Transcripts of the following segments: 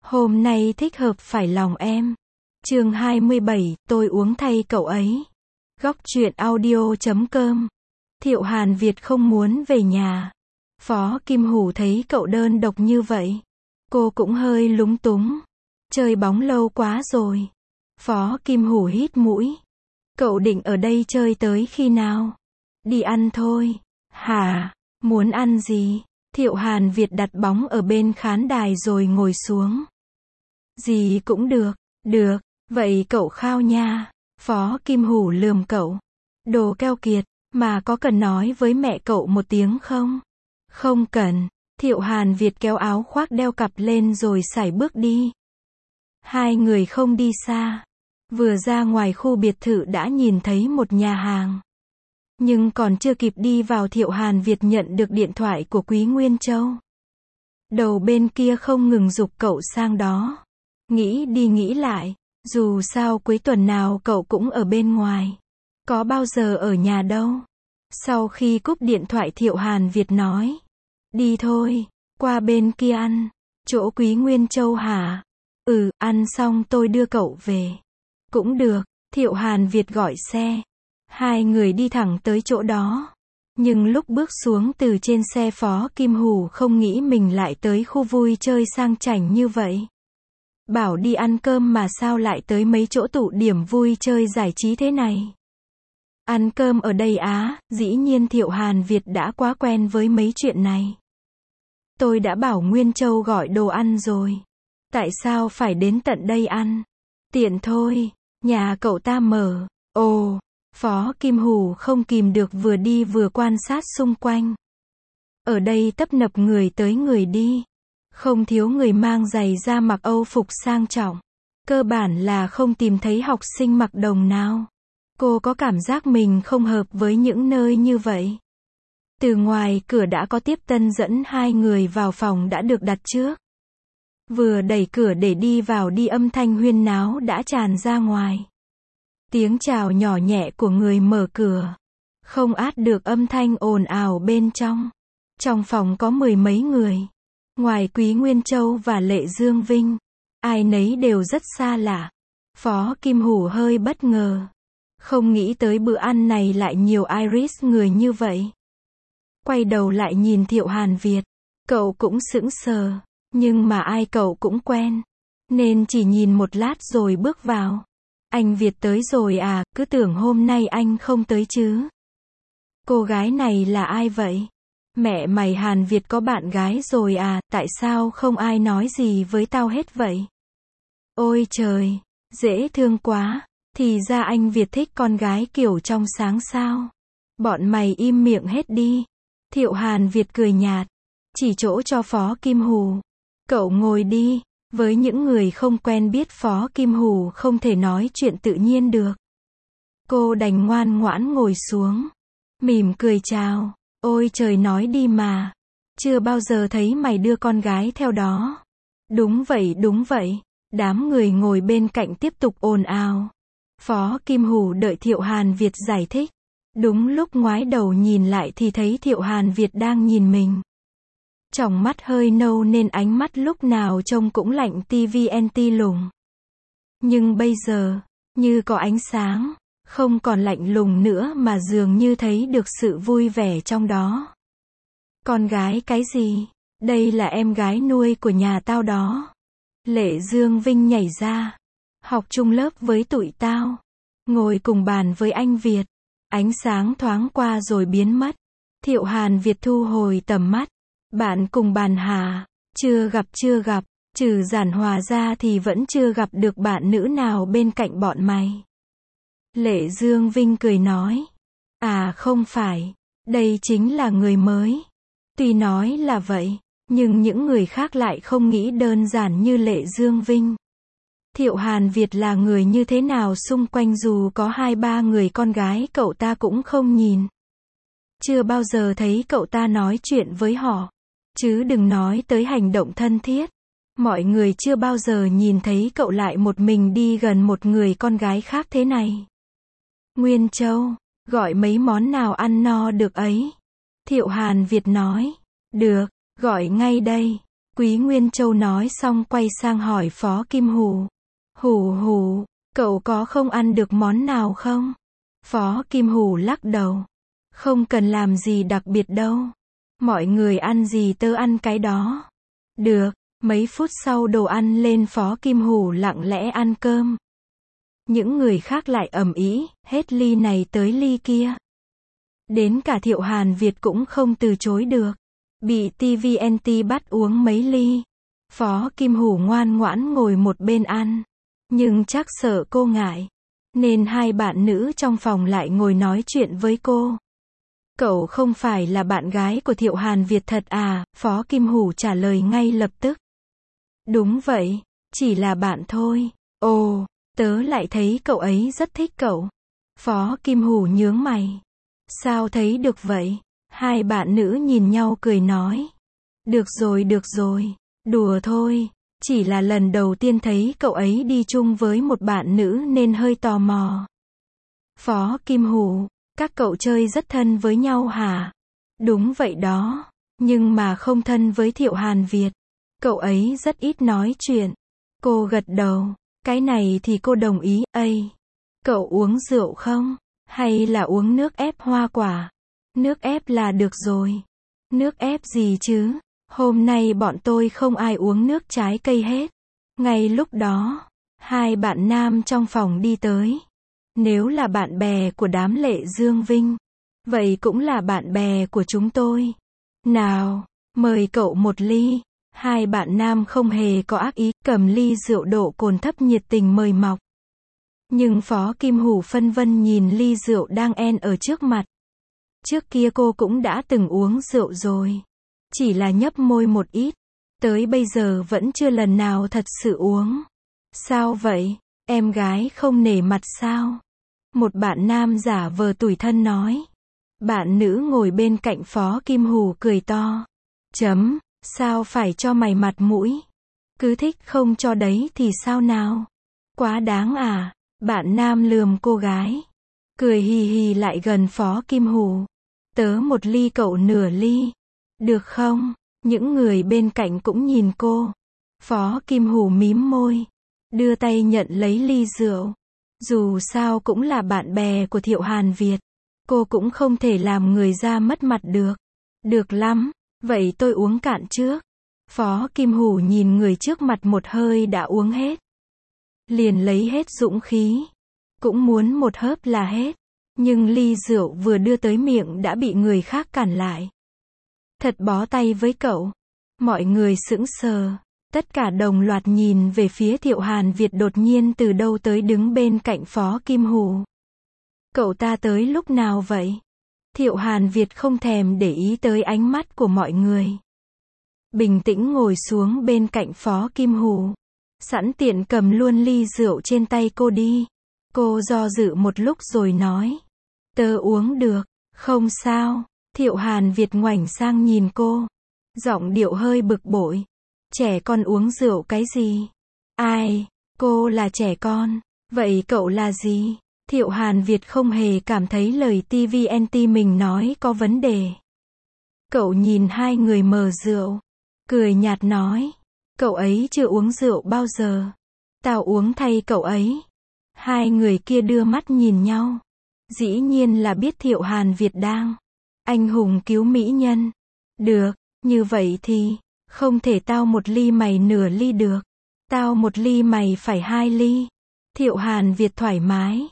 Hôm nay thích hợp phải lòng em. Chương 27, tôi uống thay cậu ấy. Góc truyện audio.com. Thiệu Hàn Việt không muốn về nhà. Phó Kim Hủ thấy cậu đơn độc như vậy. Cô cũng hơi lúng túng. Chơi bóng lâu quá rồi. Phó Kim Hủ hít mũi. Cậu định ở đây chơi tới khi nào? Đi ăn thôi. Hả? Muốn ăn gì? Thiệu Hàn Việt đặt bóng ở bên khán đài rồi ngồi xuống. Gì cũng được. Được. Vậy cậu khao nha. Phó Kim Hủ lườm cậu. Đồ keo kiệt. Mà có cần nói với mẹ cậu một tiếng không? Không cần. Thiệu Hàn Việt kéo áo khoác đeo cặp lên rồi sải bước đi. Hai người không đi xa. Vừa ra ngoài khu biệt thự đã nhìn thấy một nhà hàng. Nhưng còn chưa kịp đi vào Thiệu Hàn Việt nhận được điện thoại của Quý Nguyên Châu. Đầu bên kia không ngừng giục cậu sang đó. Nghĩ đi nghĩ lại. Dù sao cuối tuần nào cậu cũng ở bên ngoài. Có bao giờ ở nhà đâu. Sau khi cúp điện thoại Thiệu Hàn Việt nói. Đi thôi, qua bên kia ăn. Chỗ Quý Nguyên Châu hả? Ừ, ăn xong tôi đưa cậu về. Cũng được, Thiệu Hàn Việt gọi xe. Hai người đi thẳng tới chỗ đó. Nhưng lúc bước xuống từ trên xe Phó Kim Hủ không nghĩ mình lại tới khu vui chơi sang chảnh như vậy. Bảo đi ăn cơm mà sao lại tới mấy chỗ tụ điểm vui chơi giải trí thế này. Ăn cơm ở đây á, dĩ nhiên Thiệu Hàn Việt đã quá quen với mấy chuyện này. Tôi đã bảo Nguyên Châu gọi đồ ăn rồi. Tại sao phải đến tận đây ăn? Tiện thôi, nhà cậu ta mở. Ồ, Phó Kim Hủ không kìm được vừa đi vừa quan sát xung quanh. Ở đây tấp nập người tới người đi. Không thiếu người mang giày da mặc Âu phục sang trọng. Cơ bản là không tìm thấy học sinh mặc đồng nào. Cô có cảm giác mình không hợp với những nơi như vậy. Từ ngoài cửa đã có tiếp tân dẫn hai người vào phòng đã được đặt trước. Vừa đẩy cửa để đi vào đi âm thanh huyên náo đã tràn ra ngoài. Tiếng chào nhỏ nhẹ của người mở cửa. Không át được âm thanh ồn ào bên trong. Trong phòng có mười mấy người. Ngoài Quý Nguyên Châu và Lệ Dương Vinh. Ai nấy đều rất xa lạ. Phó Kim Hủ hơi bất ngờ. Không nghĩ tới bữa ăn này lại nhiều Iris người như vậy. Quay đầu lại nhìn Thiệu Hàn Việt. Cậu cũng sững sờ. Nhưng mà ai cậu cũng quen. Nên chỉ nhìn một lát rồi bước vào. Anh Việt tới rồi à, cứ tưởng hôm nay anh không tới chứ. Cô gái này là ai vậy? Mẹ mày Hàn Việt có bạn gái rồi à, tại sao không ai nói gì với tao hết vậy? Ôi trời, dễ thương quá. Thì ra anh Việt thích con gái kiểu trong sáng sao? Bọn mày im miệng hết đi. Thiệu Hàn Việt cười nhạt. Chỉ chỗ cho Phó Kim Hủ. Cậu ngồi đi. Với những người không quen biết Phó Kim Hủ không thể nói chuyện tự nhiên được. Cô đành ngoan ngoãn ngồi xuống. Mỉm cười chào. Ôi trời nói đi mà. Chưa bao giờ thấy mày đưa con gái theo đó. Đúng vậy đúng vậy. Đám người ngồi bên cạnh tiếp tục ồn ào. Phó Kim Hủ đợi Thiệu Hàn Việt giải thích. Đúng lúc ngoái đầu nhìn lại thì thấy Thiệu Hàn Việt đang nhìn mình. Tròng mắt hơi nâu nên ánh mắt lúc nào trông cũng lạnh TVNT lùng. Nhưng bây giờ, như có ánh sáng, không còn lạnh lùng nữa mà dường như thấy được sự vui vẻ trong đó. Con gái cái gì? Đây là em gái nuôi của nhà tao đó. Lệ Dương Vinh nhảy ra. Học chung lớp với tụi tao. Ngồi cùng bàn với anh Việt. Ánh sáng thoáng qua rồi biến mất. Thiệu Hàn Việt thu hồi tầm mắt. Bạn cùng bàn hả? Chưa gặp. Trừ Giản Hòa ra thì vẫn chưa gặp được bạn nữ nào bên cạnh bọn mày. Lệ Dương Vinh cười nói. À không phải. Đây chính là người mới. Tuy nói là vậy. Nhưng những người khác lại không nghĩ đơn giản như Lệ Dương Vinh. Thiệu Hàn Việt là người như thế nào xung quanh dù có 2-3 người con gái cậu ta cũng không nhìn. Chưa bao giờ thấy cậu ta nói chuyện với họ. Chứ đừng nói tới hành động thân thiết. Mọi người chưa bao giờ nhìn thấy cậu lại một mình đi gần một người con gái khác thế này. Nguyên Châu, gọi mấy món nào ăn no được ấy. Thiệu Hàn Việt nói. Được, gọi ngay đây. Quý Nguyên Châu nói xong quay sang hỏi Phó Kim Hủ. Hủ hủ, cậu có không ăn được món nào không? Phó Kim Hủ lắc đầu. Không cần làm gì đặc biệt đâu. Mọi người ăn gì tớ ăn cái đó. Được, mấy phút sau đồ ăn lên Phó Kim Hủ lặng lẽ ăn cơm. Những người khác lại ầm ĩ, hết ly này tới ly kia. Đến cả Thiệu Hàn Việt cũng không từ chối được. Bị TVNT bắt uống mấy ly. Phó Kim Hủ ngoan ngoãn ngồi một bên ăn. Nhưng chắc sợ cô ngại. Nên hai bạn nữ trong phòng lại ngồi nói chuyện với cô. Cậu không phải là bạn gái của Thiệu Hàn Việt thật à? Phó Kim Hủ trả lời ngay lập tức. Đúng vậy, chỉ là bạn thôi. Ồ, tớ lại thấy cậu ấy rất thích cậu. Phó Kim Hủ nhướng mày. Sao thấy được vậy? Hai bạn nữ nhìn nhau cười nói. Được rồi, đùa thôi. Chỉ là lần đầu tiên thấy cậu ấy đi chung với một bạn nữ nên hơi tò mò. Phó Kim Hủ, các cậu chơi rất thân với nhau hả? Đúng vậy đó, nhưng mà không thân với Thiệu Hàn Việt. Cậu ấy rất ít nói chuyện. Cô gật đầu, cái này thì cô đồng ý. Ây, cậu uống rượu không? Hay là uống nước ép hoa quả? Nước ép là được rồi. Nước ép gì chứ? Hôm nay bọn tôi không ai uống nước trái cây hết. Ngay lúc đó, hai bạn nam trong phòng đi tới. Nếu là bạn bè của đám Lệ Dương Vinh, vậy cũng là bạn bè của chúng tôi. Nào, mời cậu một ly. Hai bạn nam không hề có ác ý, cầm ly rượu độ cồn thấp nhiệt tình mời mọc. Nhưng Phó Kim Hủ phân vân nhìn ly rượu đang ở trước mặt. Trước kia cô cũng đã từng uống rượu rồi. Chỉ là nhấp môi một ít. Tới bây giờ vẫn chưa lần nào thật sự uống. Sao vậy? Em gái không nể mặt sao? Một bạn nam giả vờ tủi thân nói. Bạn nữ ngồi bên cạnh Phó Kim Hủ cười to. Sao phải cho mày mặt mũi? Cứ thích không cho đấy thì sao nào? Quá đáng à? Bạn nam lườm cô gái. Cười hì hì lại gần Phó Kim Hủ. Tớ một ly cậu nửa ly. Được không? Những người bên cạnh cũng nhìn cô. Phó Kim Hủ mím môi. Đưa tay nhận lấy ly rượu. Dù sao cũng là bạn bè của Thiệu Hàn Việt. Cô cũng không thể làm người ra mất mặt được. Được lắm. Vậy tôi uống cạn trước. Phó Kim Hủ nhìn người trước mặt một hơi đã uống hết. Liền lấy hết dũng khí. Cũng muốn một hớp là hết. Nhưng ly rượu vừa đưa tới miệng đã bị người khác cản lại. Thật bó tay với cậu. Mọi người sững sờ. Tất cả đồng loạt nhìn về phía Thiệu Hàn Việt đột nhiên từ đâu tới đứng bên cạnh Phó Kim Hủ. Cậu ta tới lúc nào vậy? Thiệu Hàn Việt không thèm để ý tới ánh mắt của mọi người. Bình tĩnh ngồi xuống bên cạnh Phó Kim Hủ. Sẵn tiện cầm luôn ly rượu trên tay cô đi. Cô do dự một lúc rồi nói. Tớ uống được, không sao. Thiệu Hàn Việt ngoảnh sang nhìn cô. Giọng điệu hơi bực bội. Trẻ con uống rượu cái gì? Ai? Cô là trẻ con. Vậy cậu là gì? Thiệu Hàn Việt không hề cảm thấy lời TVNT mình nói có vấn đề. Cậu nhìn hai người mời rượu. Cười nhạt nói. Cậu ấy chưa uống rượu bao giờ. Tao uống thay cậu ấy. Hai người kia đưa mắt nhìn nhau. Dĩ nhiên là biết Thiệu Hàn Việt đang anh hùng cứu mỹ nhân. Được, như vậy thì không thể tao một ly mày nửa ly được. Tao một ly mày phải hai ly. Thiệu Hàn Việt thoải mái.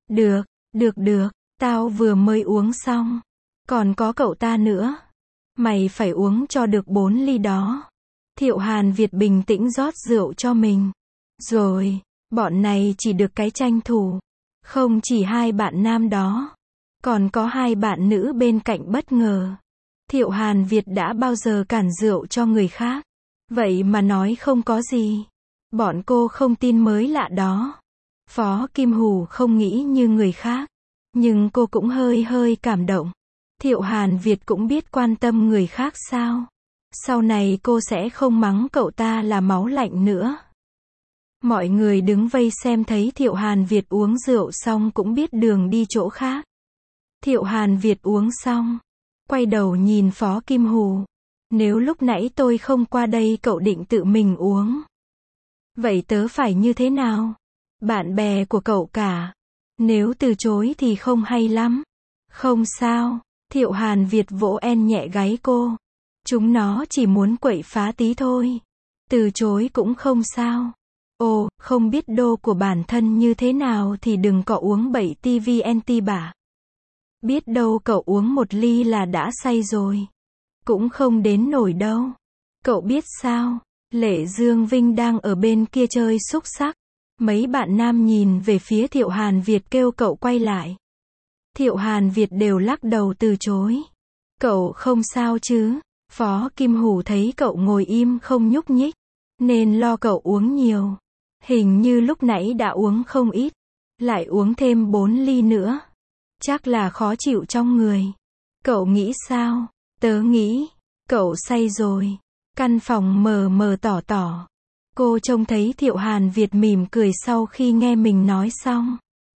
Được, tao vừa mới uống xong. Còn có cậu ta nữa. Mày phải uống cho được 4 ly đó. Thiệu Hàn Việt bình tĩnh rót rượu cho mình. Rồi, bọn này chỉ được cái tranh thủ. Không chỉ hai bạn nam đó. Còn có hai bạn nữ bên cạnh bất ngờ. Thiệu Hàn Việt đã bao giờ cản rượu cho người khác. Vậy mà nói không có gì. Bọn cô không tin mới lạ đó. Phó Kim Hủ không nghĩ như người khác. Nhưng cô cũng hơi cảm động. Thiệu Hàn Việt cũng biết quan tâm người khác sao. Sau này cô sẽ không mắng cậu ta là máu lạnh nữa. Mọi người đứng vây xem thấy Thiệu Hàn Việt uống rượu xong cũng biết đường đi chỗ khác. Thiệu Hàn Việt uống xong. Quay đầu nhìn Phó Kim Hủ. Nếu lúc nãy tôi không qua đây cậu định tự mình uống. Vậy tớ phải như thế nào? Bạn bè của cậu cả. Nếu từ chối thì không hay lắm. Không sao. Thiệu Hàn Việt vỗ nhẹ gáy cô. Chúng nó chỉ muốn quậy phá tí thôi. Từ chối cũng không sao. Ồ, không biết đô của bản thân như thế nào thì đừng có uống bậy TVNT bả. Biết đâu cậu uống một ly là đã say rồi. Cũng không đến nổi đâu. Cậu biết sao? Lệ Dương Vinh đang ở bên kia chơi xúc xắc. Mấy bạn nam nhìn về phía Thiệu Hàn Việt kêu cậu quay lại. Thiệu Hàn Việt đều lắc đầu từ chối. Cậu không sao chứ? Phó Kim Hủ thấy cậu ngồi im không nhúc nhích, nên lo cậu uống nhiều. Hình như lúc nãy đã uống không ít, lại uống thêm 4 ly nữa. Chắc là khó chịu trong người. Cậu nghĩ sao? Tớ nghĩ, cậu say rồi. Căn phòng mờ mờ tỏ tỏ. Cô trông thấy Thiệu Hàn Việt mỉm cười sau khi nghe mình nói xong.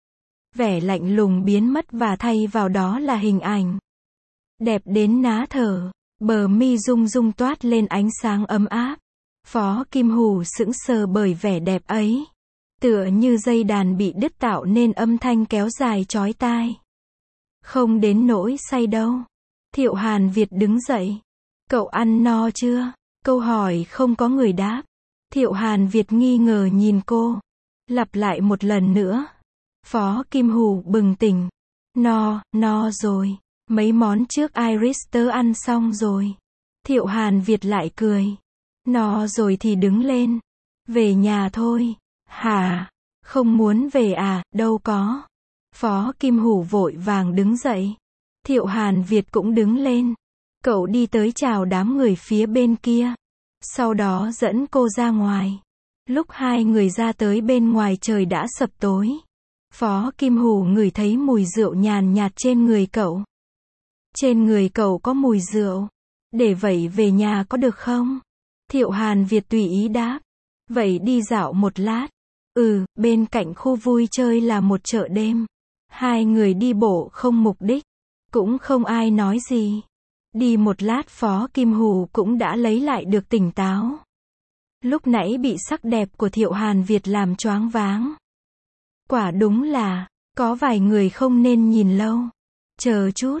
Vẻ lạnh lùng biến mất và thay vào đó là hình ảnh đẹp đến ná thở. Bờ mi rung rung toát lên ánh sáng ấm áp. Phó Kim Hủ sững sờ bởi vẻ đẹp ấy. Tựa như dây đàn bị đứt tạo nên âm thanh kéo dài chói tai. Không đến nỗi say đâu. Thiệu Hàn Việt đứng dậy. Cậu ăn no chưa? Câu hỏi không có người đáp. Thiệu Hàn Việt nghi ngờ nhìn cô. Lặp lại một lần nữa. Phó Kim Hủ bừng tỉnh. No rồi. Mấy món trước Iris tớ ăn xong rồi. Thiệu Hàn Việt lại cười. No rồi thì đứng lên. Về nhà thôi. Hả? Không muốn về à? Đâu có. Phó Kim Hủ vội vàng đứng dậy. Thiệu Hàn Việt cũng đứng lên. Cậu đi tới chào đám người phía bên kia. Sau đó dẫn cô ra ngoài. Lúc hai người ra tới bên ngoài trời đã sập tối. Phó Kim Hủ ngửi thấy mùi rượu nhàn nhạt trên người cậu. Trên người cậu có mùi rượu. Để vậy về nhà có được không? Thiệu Hàn Việt tùy ý đáp. Vậy đi dạo một lát. Bên cạnh khu vui chơi là một chợ đêm. Hai người đi bộ không mục đích. Cũng không ai nói gì. Đi một lát Phó Kim Hủ cũng đã lấy lại được tỉnh táo. Lúc nãy bị sắc đẹp của Thiệu Hàn Việt làm choáng váng. Quả đúng là, có vài người không nên nhìn lâu. Chờ chút,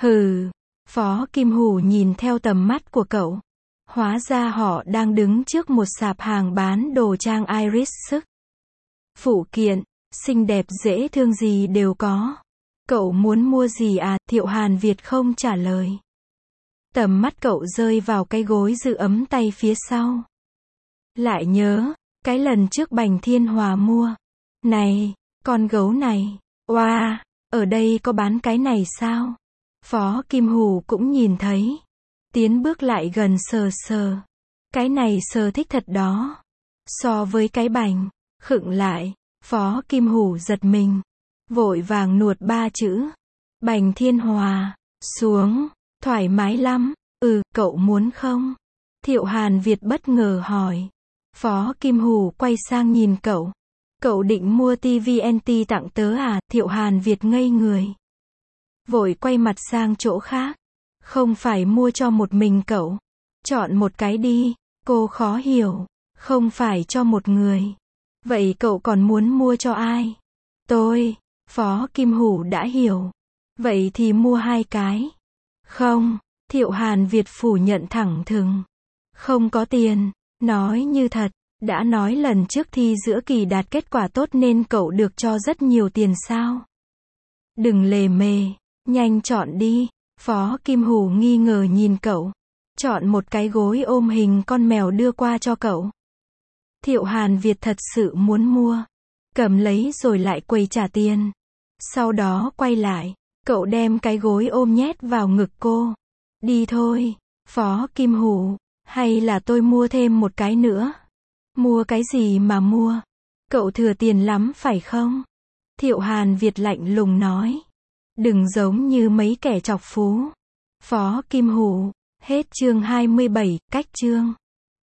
Phó Kim Hủ nhìn theo tầm mắt của cậu. Hóa ra họ đang đứng trước một sạp hàng bán đồ trang Iris sức. Phụ kiện, xinh đẹp dễ thương gì đều có. Cậu muốn mua gì à? Thiệu Hàn Việt không trả lời. Tầm mắt cậu rơi vào cái gối giữ ấm tay phía sau. Lại nhớ, cái lần trước Bành Thiên Hòa mua. Này, con gấu này. Oa, ở đây có bán cái này sao? Phó Kim Hủ cũng nhìn thấy. Tiến bước lại gần sờ sờ. Cái này sờ thích thật đó. So với cái bành, khựng lại. Phó Kim Hủ giật mình. Vội vàng nuột 3 chữ. Bành Thiên Hòa. Xuống. Thoải mái lắm. Cậu muốn không? Thiệu Hàn Việt bất ngờ hỏi. Phó Kim Hủ quay sang nhìn cậu. Cậu định mua TVNT tặng tớ à? Thiệu Hàn Việt ngây người. Vội quay mặt sang chỗ khác. Không phải mua cho một mình cậu. Chọn một cái đi. Cô khó hiểu. Không phải cho một người. Vậy cậu còn muốn mua cho ai? Tôi. Phó Kim Hủ đã hiểu. Vậy thì mua 2 cái. Không. Thiệu Hàn Việt phủ nhận thẳng thừng. Không có tiền. Nói như thật. Đã nói lần trước thi giữa kỳ đạt kết quả tốt nên cậu được cho rất nhiều tiền sao? Đừng lề mề. Nhanh chọn đi. Phó Kim Hủ nghi ngờ nhìn cậu. Chọn một cái gối ôm hình con mèo đưa qua cho cậu. Thiệu Hàn Việt thật sự muốn mua. Cầm lấy rồi lại quầy trả tiền. Sau đó quay lại. Cậu đem cái gối ôm nhét vào ngực cô. Đi thôi. Phó Kim Hủ. Hay là tôi mua thêm một cái nữa? Mua cái gì mà mua? Cậu thừa tiền lắm phải không? Thiệu Hàn Việt lạnh lùng nói. Đừng giống như mấy kẻ chọc phú. Phó Kim Hủ. Hết chương 27, cách chương.